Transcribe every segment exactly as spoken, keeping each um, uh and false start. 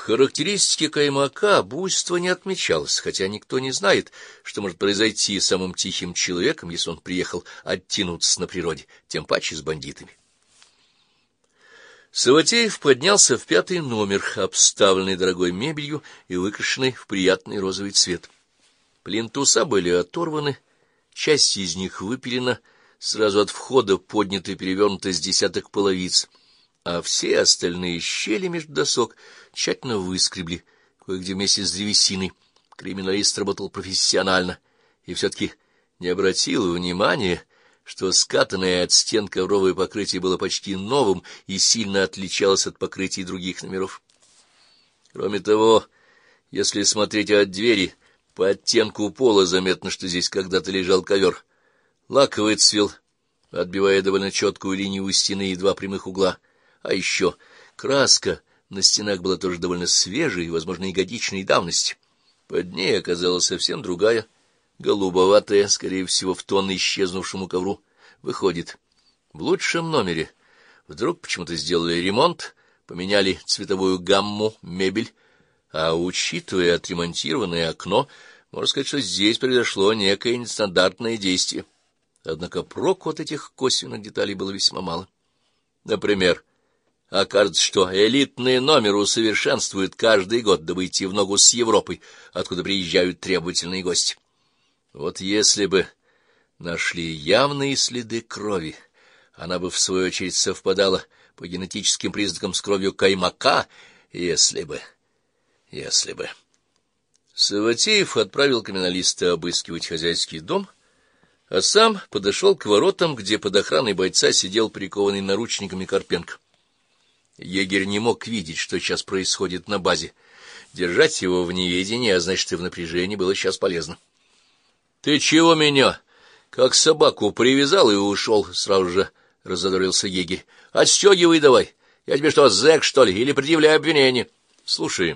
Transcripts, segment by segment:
характеристике каймака буйство не отмечалось, хотя никто не знает, что может произойти с самым тихим человеком, если он приехал оттянуться на природе, тем паче с бандитами. Саватеев поднялся в пятый номер, обставленный дорогой мебелью и выкрашенный в приятный розовый цвет. Плинтуса были оторваны, часть из них выпилена, сразу от входа поднято и перевернуто с десяток половиц, а все остальные щели между досок тщательно выскребли, кое-где вместе с древесиной. Криминалист работал профессионально и все-таки не обратил внимания, что скатанное от стен ковровое покрытие было почти новым и сильно отличалось от покрытий других номеров. Кроме того, если смотреть от двери, по оттенку пола заметно, что здесь когда-то лежал ковер. Лак выцвел, отбивая довольно четкую линию у стены и два прямых угла. А еще краска на стенах была тоже довольно свежей и, возможно, ягодичной давности. Под ней оказалась совсем другая, голубоватая, скорее всего, в тон исчезнувшему ковру. Выходит, в лучшем номере вдруг почему-то сделали ремонт, поменяли цветовую гамму, мебель, а, учитывая отремонтированное окно, можно сказать, что здесь произошло некое нестандартное действие. Однако проку от этих косвенных деталей было весьма мало. Например, окажется, что элитный номер усовершенствуют каждый год, дабы идти в ногу с Европой, откуда приезжают требовательные гости. Вот если бы нашли явные следы крови, она бы, в свою очередь, совпадала по генетическим признакам с кровью каймака, если бы... если бы... Саватеев отправил криминалиста обыскивать хозяйский дом, а сам подошел к воротам, где под охраной бойца сидел прикованный наручниками Карпенко. Егерь не мог видеть, что сейчас происходит на базе. Держать его в неведении, а значит, и в напряжении, было сейчас полезно. — Ты чего меня? Как собаку привязал и ушел, — сразу же разодорился егерь. — Отстегивай давай. Я тебе что, зэк, что ли, или предъявляю обвинение? — Слушай,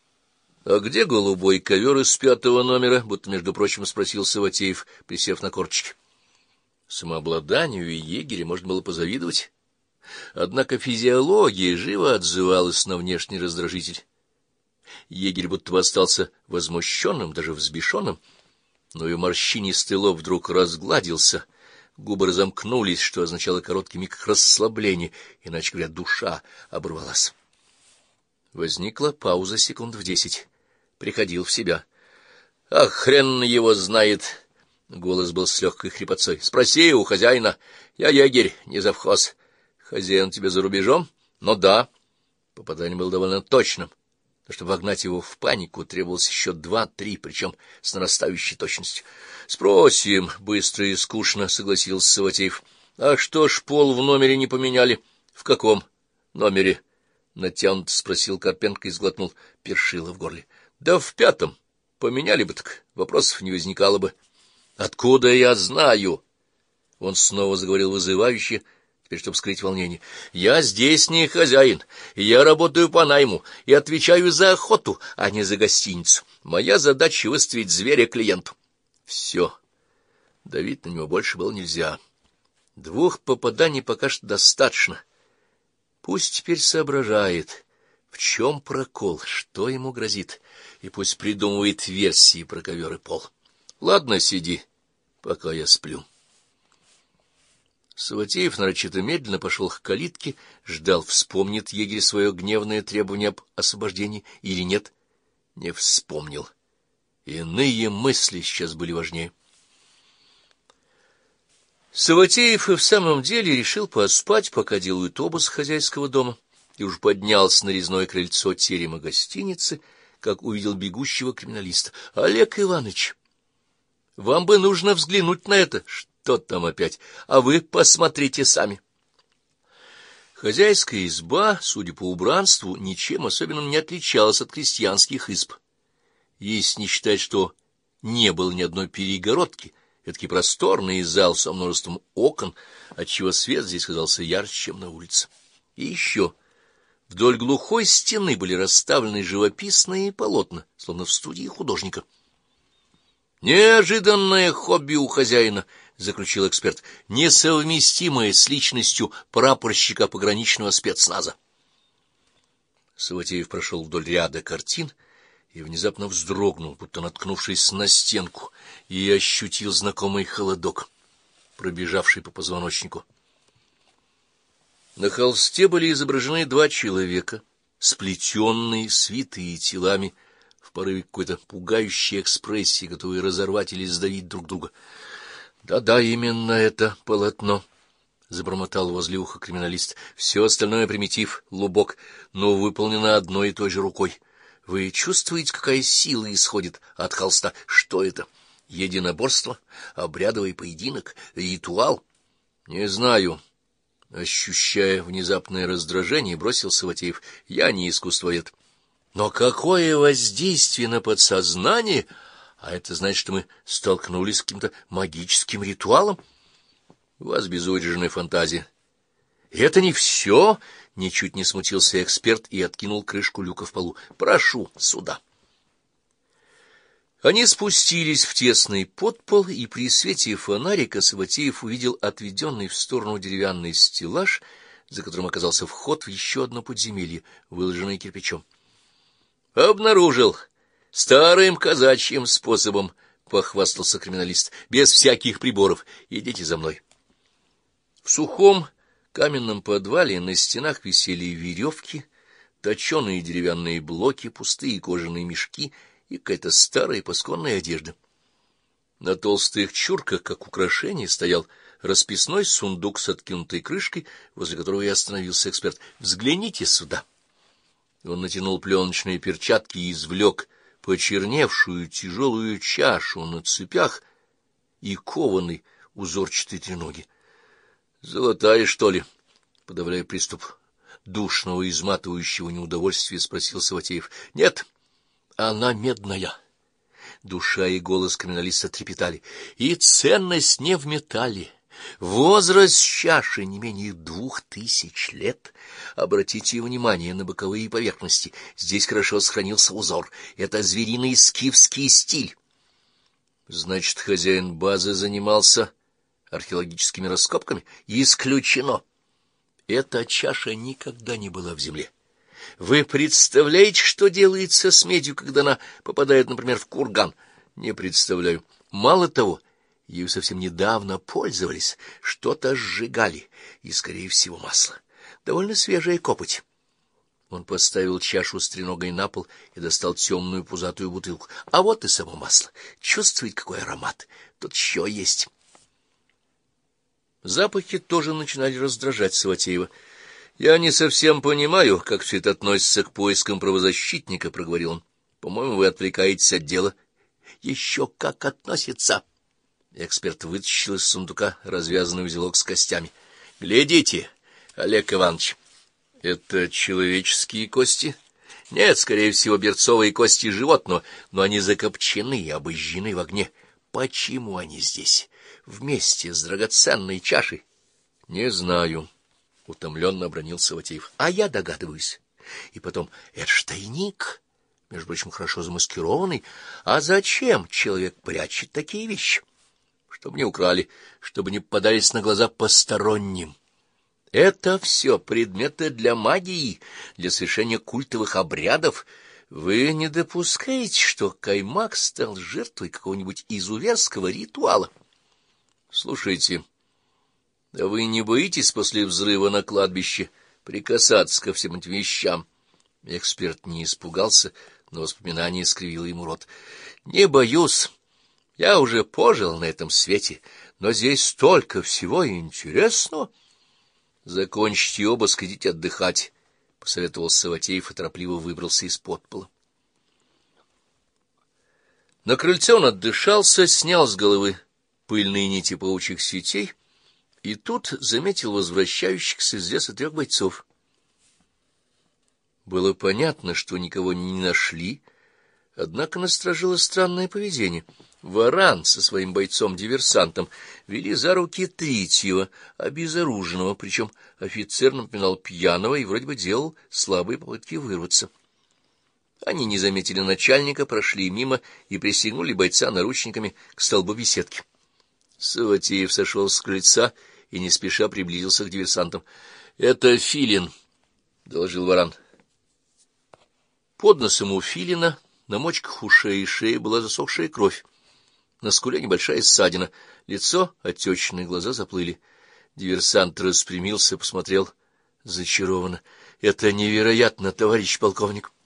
а где голубой ковер из пятого номера? — будто, между прочим, спросил Саватеев, присев на корточки. Самообладанию егеря можно было позавидовать. Однако физиология живо отзывалась на внешний раздражитель. Егерь будто бы остался возмущенным, даже взбешенным, но и морщинистый лоб вдруг разгладился, губы разомкнулись, что означало короткий миг расслабления, иначе говоря, душа оборвалась. Возникла пауза секунд в десять. Приходил в себя. — Ах, хрен его знает! — голос был с легкой хрипотцой. — Спроси у хозяина. Я егерь, не завхоз. Хозяин тебе за рубежом? Ну да. Попадание было довольно точным, но чтобы вогнать его в панику, требовалось еще два-три, причем с нарастающей точностью. — Спросим, — быстро и скучно согласился Саватеев. — А что ж пол в номере не поменяли? — В каком номере? — натянуто спросил Карпенко и сглотнул першило в горле. — Да в пятом. Поменяли бы, так вопросов не возникало бы. — Откуда я знаю? Он снова заговорил вызывающе, теперь чтобы скрыть волнение. — Я здесь не хозяин, я работаю по найму и отвечаю за охоту, а не за гостиницу. Моя задача — выставить зверя клиенту. Все. Давить на него больше было нельзя. Двух попаданий пока что достаточно. Пусть теперь соображает, в чем прокол, что ему грозит, и пусть придумывает версии про ковер и пол. Ладно, сиди, пока я сплю. Саватеев нарочито медленно пошел к калитке, ждал, вспомнит егерь свое гневное требование об освобождении или нет. Не вспомнил. Иные мысли сейчас были важнее. Саватеев и в самом деле решил поспать, пока делают обыск хозяйского дома, и уж поднялся на резное крыльцо терема гостиницы, как увидел бегущего криминалиста. — Олег Иванович, вам бы нужно взглянуть на это. Что там опять? А вы посмотрите сами. Хозяйская изба, судя по убранству, ничем особенным не отличалась от крестьянских изб. Если не считать, что не было ни одной перегородки, эдакий просторный зал со множеством окон, отчего свет здесь казался ярче, чем на улице. И еще вдоль глухой стены были расставлены живописные полотна, словно в студии художника. «Неожиданное хобби у хозяина», — заключил эксперт, — «несовместимое с личностью прапорщика пограничного спецназа». Саватеев прошел вдоль ряда картин и внезапно вздрогнул, будто наткнувшись на стенку, и ощутил знакомый холодок, пробежавший по позвоночнику. На холсте были изображены два человека, сплетенные, свитые телами, в порыве какой-то пугающей экспрессии, готовые разорвать или сдавить друг друга. «Да-да, именно это полотно», — забормотал возле уха криминалист. «Все остальное примитив, лубок, но выполнено одной и той же рукой. Вы чувствуете, какая сила исходит от холста? Что это? Единоборство? Обрядовый поединок? Ритуал?» «Не знаю». Ощущая внезапное раздражение, бросил Саватеев. «Я не искусствовед». «Но какое воздействие на подсознание! А это значит, что мы столкнулись с каким-то магическим ритуалом? У вас безудержная фантазия». «И это не все!» — ничуть не смутился эксперт и откинул крышку люка в полу. «Прошу сюда». Они спустились в тесный подпол, и при свете фонарика Саватеев увидел отведенный в сторону деревянный стеллаж, за которым оказался вход в еще одно подземелье, выложенное кирпичом. «Обнаружил старым казачьим способом», — похвастался криминалист, — «без всяких приборов. Идите за мной». В сухом каменном подвале на стенах висели веревки, точеные деревянные блоки, пустые кожаные мешки и какая-то старая пасконная одежда. На толстых чурках, как украшение, стоял расписной сундук с откинутой крышкой, возле которого и остановился эксперт. «Взгляните сюда». Он натянул пленочные перчатки и извлек почерневшую тяжелую чашу на цепях и кованый узорчатый треноги. «Золотая, что ли?» — подавляя приступ душного, изматывающего неудовольствия, спросил Саватеев. «Нет, она медная». Душа и голос криминалиста трепетали. «И ценность не в металле. Возраст чаши не менее двух тысяч лет. Обратите внимание на боковые поверхности. Здесь хорошо сохранился узор. Это звериный скифский стиль». «Значит, хозяин базы занимался археологическими раскопками?» «Исключено. Эта чаша никогда не была в земле. Вы представляете, что делается с медью, когда она попадает, например, в курган?» «Не представляю. Мало того, ею совсем недавно пользовались, что-то сжигали, и, скорее всего, масло. Довольно свежая копоть». Он поставил чашу с треногой на пол и достал темную пузатую бутылку. «А вот и само масло. Чувствуете, какой аромат? Тут еще есть». Запахи тоже начинали раздражать Саватеева. «Я не совсем понимаю, как все это относится к поискам правозащитника», — проговорил он. «По-моему, вы отвлекаетесь от дела». «Еще как относится». Эксперт вытащил из сундука развязанный узелок с костями. «Глядите, Олег Иванович». «Это человеческие кости?» «Нет, скорее всего, берцовые кости животного, но они закопчены и обожжены в огне. Почему они здесь, вместе с драгоценной чашей?» «Не знаю», — утомленно обронил Саватеев. «А я догадываюсь. И потом, это ж тайник, между прочим, хорошо замаскированный. А зачем человек прячет такие вещи? Чтобы не украли, чтобы не попадались на глаза посторонним. Это все предметы для магии, для совершения культовых обрядов. Вы не допускаете, что Каймак стал жертвой какого-нибудь изуверского ритуала? Слушайте, а вы не боитесь после взрыва на кладбище прикасаться ко всем этим вещам?» Эксперт не испугался, но воспоминание скривило ему рот. «Не боюсь. Я уже пожил на этом свете, но здесь столько всего интересного». «Закончите обыск, идите отдыхать», — посоветовал Саватеев и торопливо выбрался из подпола. На крыльце он отдышался, снял с головы пыльные нити паучьих сетей и тут заметил возвращающихся из леса трех бойцов. Было понятно, что никого не нашли, однако насторожило странное поведение. Варан со своим бойцом-диверсантом вели за руки третьего, обезоруженного, причем офицер напоминал пьяного и вроде бы делал слабые попытки вырваться. Они не заметили начальника, прошли мимо и пристегнули бойца наручниками к столбу беседки. Саватеев сошел с крыльца и не спеша приблизился к диверсантам. — Это Филин, — доложил Варан. Под носом у Филина на мочках ушей и шеи была засохшая кровь. На скуле небольшая ссадина, лицо отечное, глаза заплыли. Диверсант распрямился, посмотрел зачарованно. — Это невероятно, товарищ полковник.